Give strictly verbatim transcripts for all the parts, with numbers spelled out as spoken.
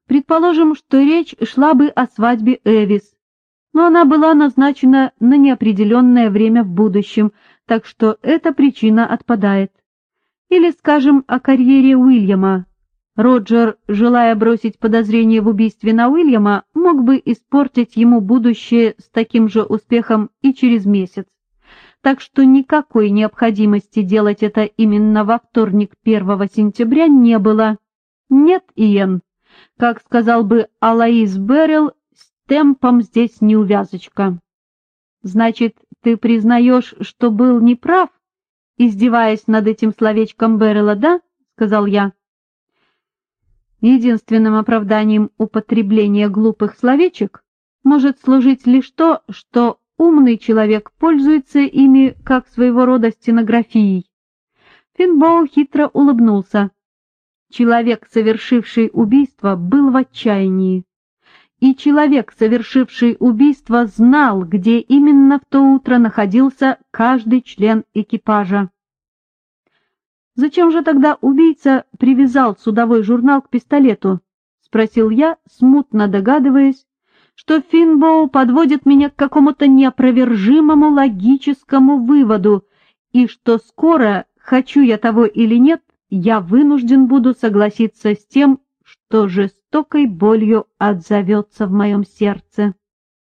Предположим, что речь шла бы о свадьбе Эвис, но она была назначена на неопределенное время в будущем, так что эта причина отпадает. Или, скажем, о карьере Уильяма. Роджер, желая бросить подозрение в убийстве на Уильяма, мог бы испортить ему будущее с таким же успехом и через месяц. Так что никакой необходимости делать это именно во вторник первого сентября не было. Нет, Иэн, как сказал бы Алоис Беррилл, с темпом здесь неувязочка. Значит, ты признаешь, что был неправ, издеваясь над этим словечком Беррилла, да? — сказал я. Единственным оправданием употребления глупых словечек может служить лишь то, что умный человек пользуется ими как своего рода стенографией. Финбоу хитро улыбнулся. Человек, совершивший убийство, был в отчаянии. И человек, совершивший убийство, знал, где именно в то утро находился каждый член экипажа. «Зачем же тогда убийца привязал судовой журнал к пистолету?» — спросил я, смутно догадываясь, что Финбоу подводит меня к какому-то неопровержимому логическому выводу, и что скоро, хочу я того или нет, я вынужден буду согласиться с тем, что жестокой болью отзовется в моем сердце.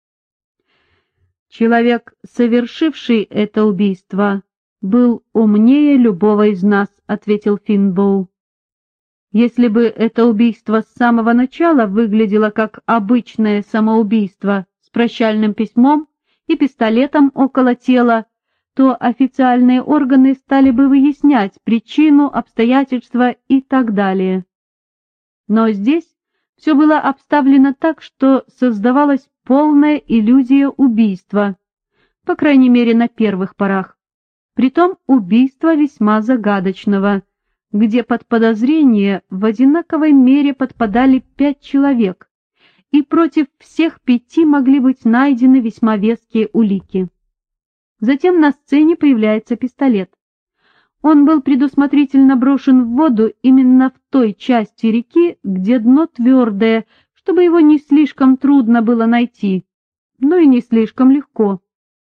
Человек, совершивший это убийство, был умнее любого из нас, — ответил Финбоу. Если бы это убийство с самого начала выглядело как обычное самоубийство с прощальным письмом и пистолетом около тела, то официальные органы стали бы выяснять причину, обстоятельства и так далее. Но здесь все было обставлено так, что создавалась полная иллюзия убийства, по крайней мере на первых порах. Притом убийства весьма загадочного, где под подозрение в одинаковой мере подпадали пять человек, и против всех пяти могли быть найдены весьма веские улики. Затем на сцене появляется пистолет. Он был предусмотрительно брошен в воду именно в той части реки, где дно твердое, чтобы его не слишком трудно было найти, но и не слишком легко.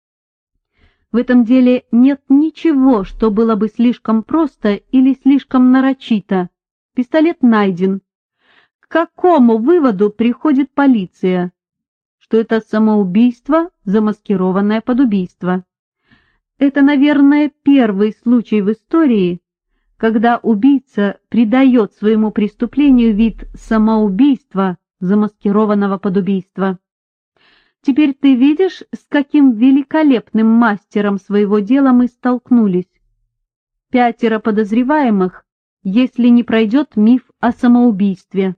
В этом деле нет ничего, что было бы слишком просто или слишком нарочито. Пистолет найден. К какому выводу приходит полиция? Что это самоубийство, замаскированное под убийство. Это, наверное, первый случай в истории, когда убийца придает своему преступлению вид самоубийства, замаскированного под убийство. Теперь ты видишь, с каким великолепным мастером своего дела мы столкнулись. Пятеро подозреваемых, если не пройдет миф о самоубийстве.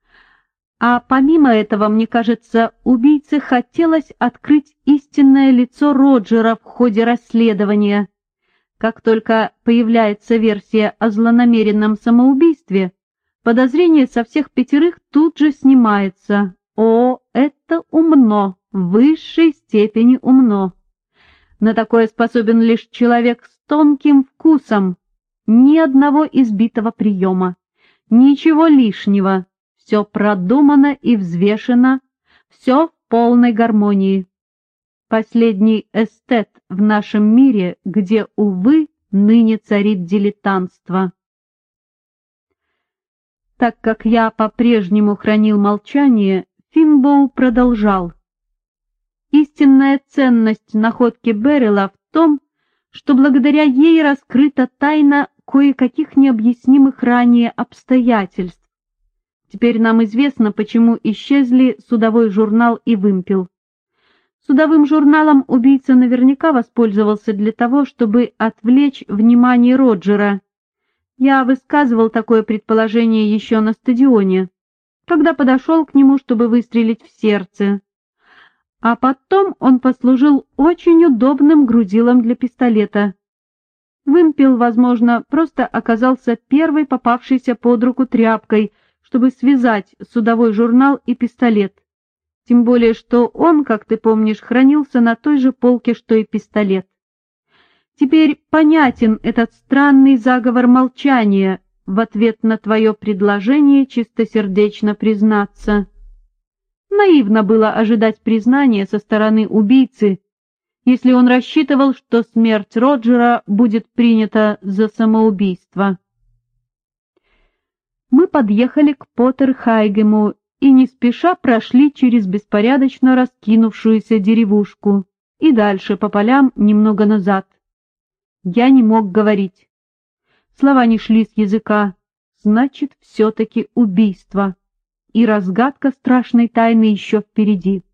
А помимо этого, мне кажется, убийце хотелось открыть истинное лицо Роджера в ходе расследования. Как только появляется версия о злонамеренном самоубийстве, подозрение со всех пятерых тут же снимается. О, это умно! В высшей степени умно. На такое способен лишь человек с тонким вкусом. Ни одного избитого приема, ничего лишнего. Все продумано и взвешено, все в полной гармонии. Последний эстет в нашем мире, где, увы, ныне царит дилетантство. Так как я по-прежнему хранил молчание, Финбоу продолжал. Истинная ценность находки Беррилла в том, что благодаря ей раскрыта тайна кое-каких необъяснимых ранее обстоятельств. Теперь нам известно, почему исчезли судовой журнал и вымпел. Судовым журналом убийца наверняка воспользовался для того, чтобы отвлечь внимание Роджера. Я высказывал такое предположение еще на стадионе, когда подошел к нему, чтобы выстрелить в сердце. А потом он послужил очень удобным грузилом для пистолета. Вымпел, возможно, просто оказался первой попавшейся под руку тряпкой, чтобы связать судовой журнал и пистолет. Тем более, что он, как ты помнишь, хранился на той же полке, что и пистолет. Теперь понятен этот странный заговор молчания, в ответ на твое предложение чистосердечно признаться. Наивно было ожидать признания со стороны убийцы, если он рассчитывал, что смерть Роджера будет принята за самоубийство. Мы подъехали к Поттерхайгему и не спеша прошли через беспорядочно раскинувшуюся деревушку и дальше по полям немного назад. Я не мог говорить. Слова не шли с языка. Значит, все-таки убийство. И разгадка страшной тайны еще впереди.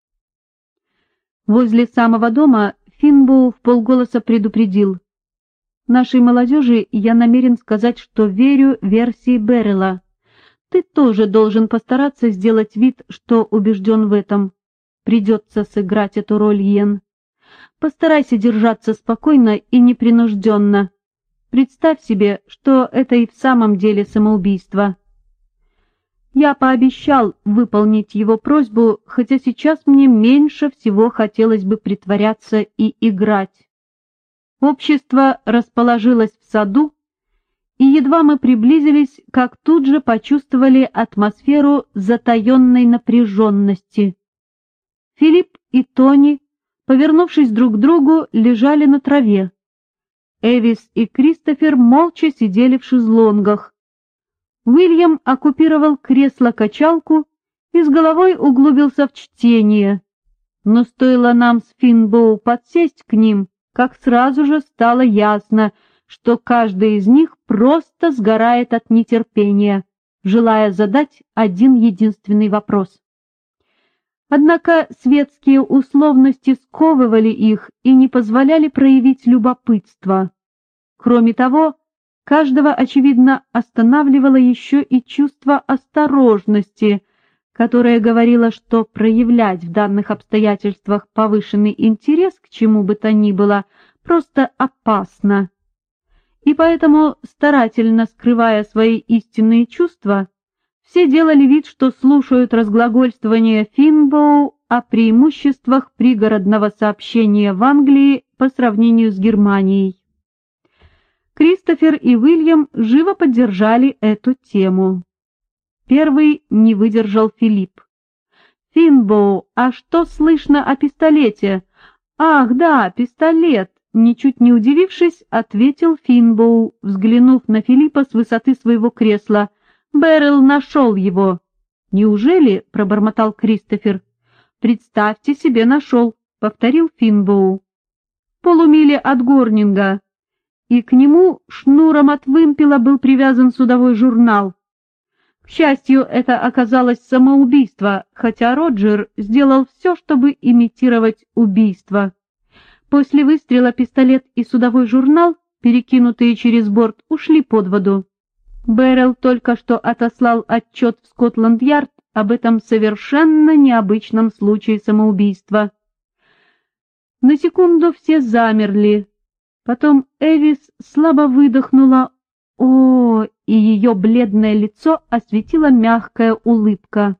Возле самого дома Финбоу вполголоса предупредил: «Нашей молодежи я намерен сказать, что верю версии Беррелла. Ты тоже должен постараться сделать вид, что убежден в этом. Придется сыграть эту роль, Йен. Постарайся держаться спокойно и непринужденно. Представь себе, что это и в самом деле самоубийство». Я пообещал выполнить его просьбу, хотя сейчас мне меньше всего хотелось бы притворяться и играть. Общество расположилось в саду, и едва мы приблизились, как тут же почувствовали атмосферу затаенной напряженности. Филипп и Тони, повернувшись друг к другу, лежали на траве. Эвис и Кристофер молча сидели в шезлонгах. Уильям оккупировал кресло-качалку и с головой углубился в чтение. Но стоило нам с Финбоу подсесть к ним, как сразу же стало ясно, что каждый из них просто сгорает от нетерпения, желая задать один единственный вопрос. Однако светские условности сковывали их и не позволяли проявить любопытство. Кроме того, каждого, очевидно, останавливало еще и чувство осторожности, которое говорило, что проявлять в данных обстоятельствах повышенный интерес к чему бы то ни было просто опасно. И поэтому, старательно скрывая свои истинные чувства, все делали вид, что слушают разглагольствование Финбоу о преимуществах пригородного сообщения в Англии по сравнению с Германией. Кристофер и Уильям живо поддержали эту тему. Первый не выдержал Филипп. «Финбоу, а что слышно о пистолете?» «Ах, да, пистолет!» Ничуть не удивившись, ответил Финбоу, взглянув на Филиппа с высоты своего кресла. «Беррелл нашел его». «Неужели?» — пробормотал Кристофер. «Представьте себе, нашел», — повторил Финбоу. «В полумиле от Горнинга». И к нему шнуром от вымпела был привязан судовой журнал. К счастью, это оказалось самоубийство, хотя Роджер сделал все, чтобы имитировать убийство. После выстрела пистолет и судовой журнал, перекинутые через борт, ушли под воду. Беррелл только что отослал отчет в Скотланд-Ярд об этом совершенно необычном случае самоубийства. На секунду все замерли. Потом Эвис слабо выдохнула «О!», и ее бледное лицо осветила мягкая улыбка.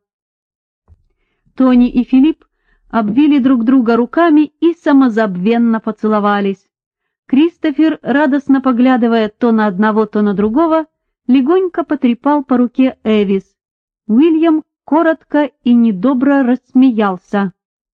Тони и Филипп обвили друг друга руками и самозабвенно поцеловались. Кристофер, радостно поглядывая то на одного, то на другого, легонько потрепал по руке Эвис. Уильям коротко и недобро рассмеялся.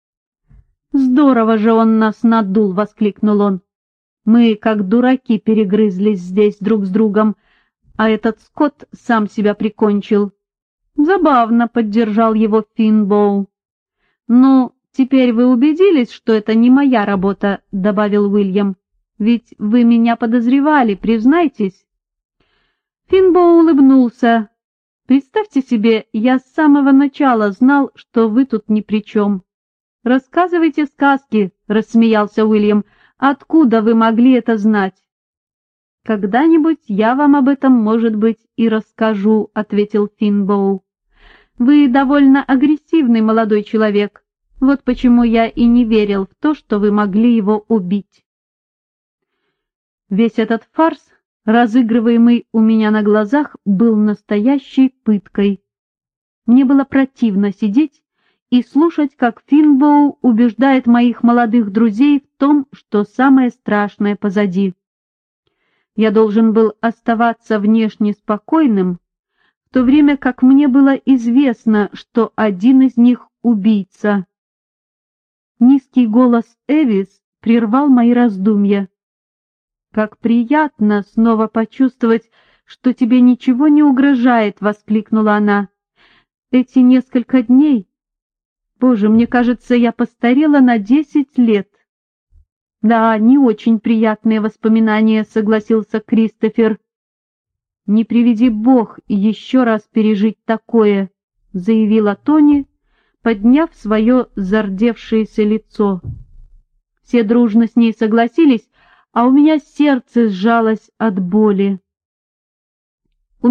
«Здорово же он нас надул!» — воскликнул он. «Мы, как дураки, перегрызлись здесь друг с другом, а этот Скотт сам себя прикончил». «Забавно», — поддержал его Финбоу. «Ну, теперь вы убедились, что это не моя работа», — добавил Уильям. «Ведь вы меня подозревали, признайтесь». Финбоу улыбнулся. «Представьте себе, я с самого начала знал, что вы тут ни при чем». «Рассказывайте сказки», — рассмеялся Уильям. «Откуда вы могли это знать?» «Когда-нибудь я вам об этом, может быть, и расскажу», — ответил Финбоу. «Вы довольно агрессивный молодой человек. Вот почему я и не верил в то, что вы могли его убить». Весь этот фарс, разыгрываемый у меня на глазах, был настоящей пыткой. Мне было противно сидеть и слушать, как Финбоу убеждает моих молодых друзей в том, что самое страшное позади. Я должен был оставаться внешне спокойным, в то время как мне было известно, что один из них — убийца. Низкий голос Эвис прервал мои раздумья. «Как приятно снова почувствовать, что тебе ничего не угрожает!» — воскликнула она. «Эти несколько дней... Боже, мне кажется, я постарела на десять лет». «Да, не очень приятные воспоминания», — согласился Кристофер. «Не приведи Бог еще раз пережить такое», — заявила Тони, подняв свое зардевшееся лицо. Все дружно с ней согласились, а у меня сердце сжалось от боли.